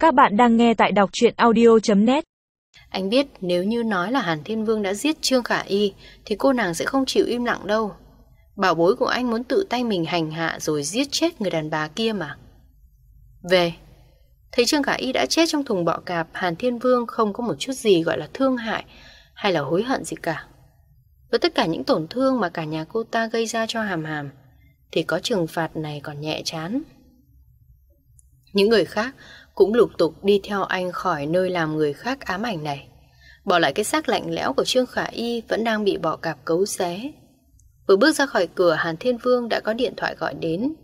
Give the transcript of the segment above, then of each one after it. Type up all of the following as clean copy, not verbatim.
Các bạn đang nghe tại đọc truyện audio.net. Anh biết nếu như nói là Hàn Thiên Vương đã giết Trương Khả Y thì cô nàng sẽ không chịu im lặng đâu. Bảo bối của anh muốn tự tay mình hành hạ rồi giết chết người đàn bà kia mà. Về, thấy Trương Khả Y đã chết trong thùng bọ cạp, Hàn Thiên Vương không có một chút gì gọi là thương hại hay là hối hận gì cả. Với tất cả những tổn thương mà cả nhà cô ta gây ra cho Hàm Hàm thì có trừng phạt này còn nhẹ chán. Những người khác cũng lục tục đi theo anh khỏi nơi làm người khác ám ảnh này, bỏ lại cái xác lạnh lẽo của Trương Khả Y vẫn đang bị bọ cạp cấu xé. Vừa bước ra khỏi cửa, Hàn Thiên Vương đã có điện thoại gọi đến.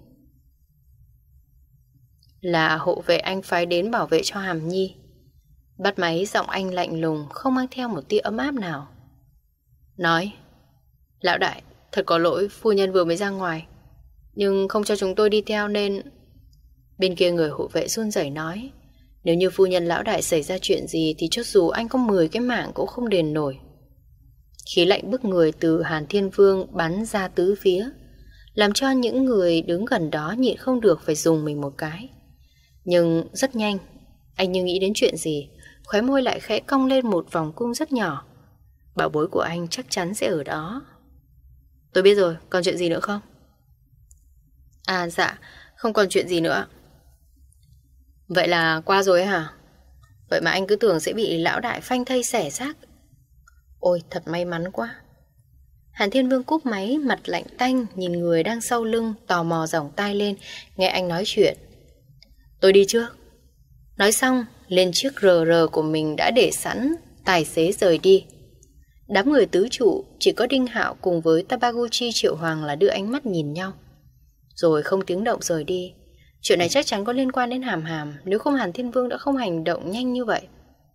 Là hộ vệ anh phái đến bảo vệ cho Hàm Nhi. Bắt máy, giọng anh lạnh lùng, không mang theo một tia ấm áp nào. Nói: Lão đại, thật có lỗi, phu nhân vừa mới ra ngoài, nhưng không cho chúng tôi đi theo nên... Bên kia người hộ vệ run rẩy nói: Nếu như phu nhân lão đại xảy ra chuyện gì thì cho dù anh có 10 cái mạng cũng không đền nổi. Khí lạnh bức người từ Hàn Thiên Vương bắn ra tứ phía, làm cho những người đứng gần đó nhịn không được phải dùng mình một cái. Nhưng rất nhanh, anh như nghĩ đến chuyện gì, khóe môi lại khẽ cong lên một vòng cung rất nhỏ. Bảo bối của anh chắc chắn sẽ ở đó. Tôi biết rồi, còn chuyện gì nữa không? À dạ, không còn chuyện gì nữa. Vậy là qua rồi hả? Vậy mà anh cứ tưởng sẽ bị lão đại phanh thây xẻ xác. Ôi thật may mắn quá. Hàn Thiên Vương cúp máy, mặt lạnh tanh, nhìn người đang sau lưng, tò mò giỏng tai lên nghe anh nói chuyện. Tôi đi trước. Nói xong, lên chiếc RR của mình đã để sẵn, tài xế rời đi. Đám người tứ trụ chỉ có Đinh Hạo cùng với Tabaguchi Triệu Hoàng là đưa ánh mắt nhìn nhau, rồi không tiếng động rời đi. Chuyện này chắc chắn có liên quan đến Hàm Hàm, nếu không Hàn Thiên Vương đã không hành động nhanh như vậy.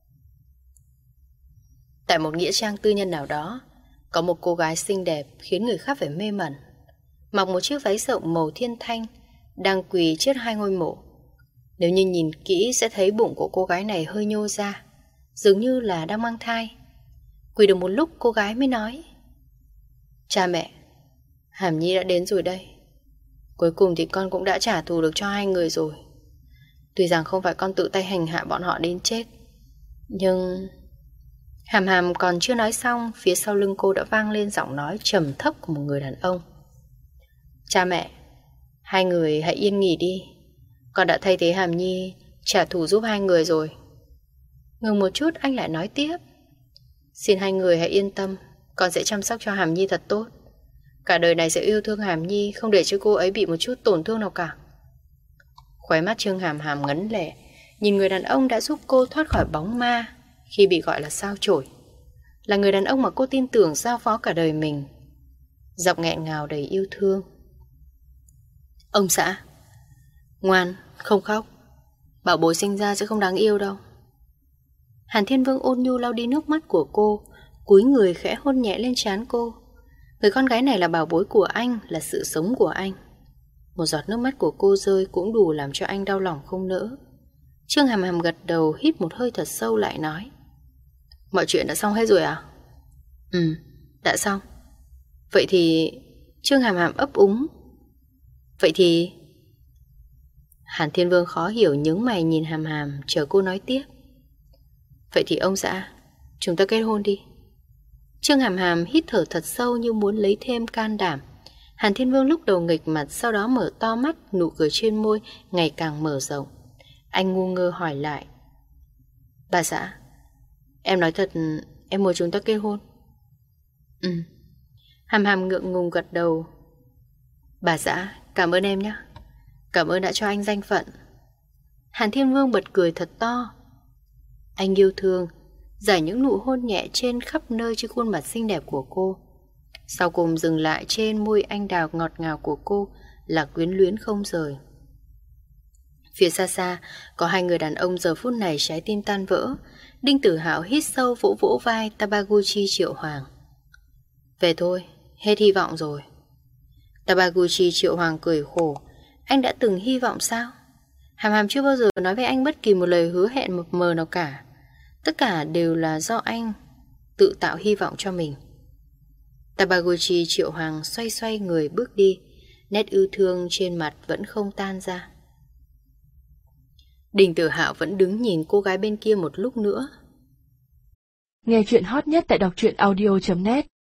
Tại một nghĩa trang tư nhân nào đó, có một cô gái xinh đẹp khiến người khác phải mê mẩn, mặc một chiếc váy rộng màu thiên thanh, đang quỳ trước hai ngôi mộ. Nếu như nhìn kỹ sẽ thấy bụng của cô gái này hơi nhô ra, dường như là đang mang thai. Quỳ được một lúc cô gái mới nói: Cha mẹ, Hàm Nhi đã đến rồi đây. Cuối cùng thì con cũng đã trả thù được cho hai người rồi. Tuy rằng không phải con tự tay hành hạ bọn họ đến chết, nhưng... Hàm Hàm còn chưa nói xong, phía sau lưng cô đã vang lên giọng nói trầm thấp của một người đàn ông. Cha mẹ, hai người hãy yên nghỉ đi. Con đã thay thế Hàm Nhi trả thù giúp hai người rồi. Ngừng một chút anh lại nói tiếp: Xin hai người hãy yên tâm, con sẽ chăm sóc cho Hàm Nhi thật tốt. Cả đời này sẽ yêu thương Hàm Nhi, không để cho cô ấy bị một chút tổn thương nào cả. Khóe mắt Trương Hàm Hàm ngấn lệ, nhìn người đàn ông đã giúp cô thoát khỏi bóng ma khi bị gọi là sao chổi, là người đàn ông mà cô tin tưởng giao phó cả đời mình. Giọng nghẹn ngào đầy yêu thương: Ông xã, ngoan, không khóc. Bảo bối sinh ra sẽ không đáng yêu đâu. Hàn Thiên Vương ôn nhu lau đi nước mắt của cô, cúi người khẽ hôn nhẹ lên trán cô. Người con gái này là bảo bối của anh, là sự sống của anh. Một giọt nước mắt của cô rơi cũng đủ làm cho anh đau lòng không nỡ. Trương Hàm Hàm gật đầu, hít một hơi thật sâu lại nói: Mọi chuyện đã xong hết rồi à? Đã xong. Vậy thì... Trương Hàm Hàm ấp úng: Vậy thì... Hàn Thiên Vương khó hiểu nhướng mày nhìn Hàm Hàm, chờ cô nói tiếp. Vậy thì ông xã, chúng ta kết hôn đi. Trương Hàm Hàm hít thở thật sâu như muốn lấy thêm can đảm. Hàn Thiên Vương lúc đầu nghịch mặt, sau đó mở to mắt, nụ cười trên môi ngày càng mở rộng. Anh ngu ngơ hỏi lại: Bà xã, em nói thật, em muốn chúng ta kết hôn? Hàm Hàm ngượng ngùng gật đầu. Bà xã, cảm ơn em nhé. Cảm ơn đã cho anh danh phận. Hàn Thiên Vương bật cười thật to. Anh yêu thương, giải những nụ hôn nhẹ trên khắp nơi trên khuôn mặt xinh đẹp của cô. Sau cùng dừng lại trên môi anh đào ngọt ngào của cô, là quyến luyến không rời. Phía xa xa, có hai người đàn ông giờ phút này trái tim tan vỡ. Đinh Tử Hạo hít sâu vỗ vỗ vai Tabaguchi Triệu Hoàng. Về thôi, hết hy vọng rồi. Tabaguchi Triệu Hoàng cười khổ. Anh đã từng hy vọng sao? Hàm Hàm chưa bao giờ nói với anh bất kỳ một lời hứa hẹn mập mờ nào cả. Tất cả đều là do anh tự tạo hy vọng cho mình. Tabaguchi Triệu Hoàng xoay xoay người bước đi, nét yêu thương trên mặt vẫn không tan ra. Đinh Tử Hạo vẫn đứng nhìn cô gái bên kia một lúc nữa. Nghe chuyện hot nhất tại đọc truyện audio.net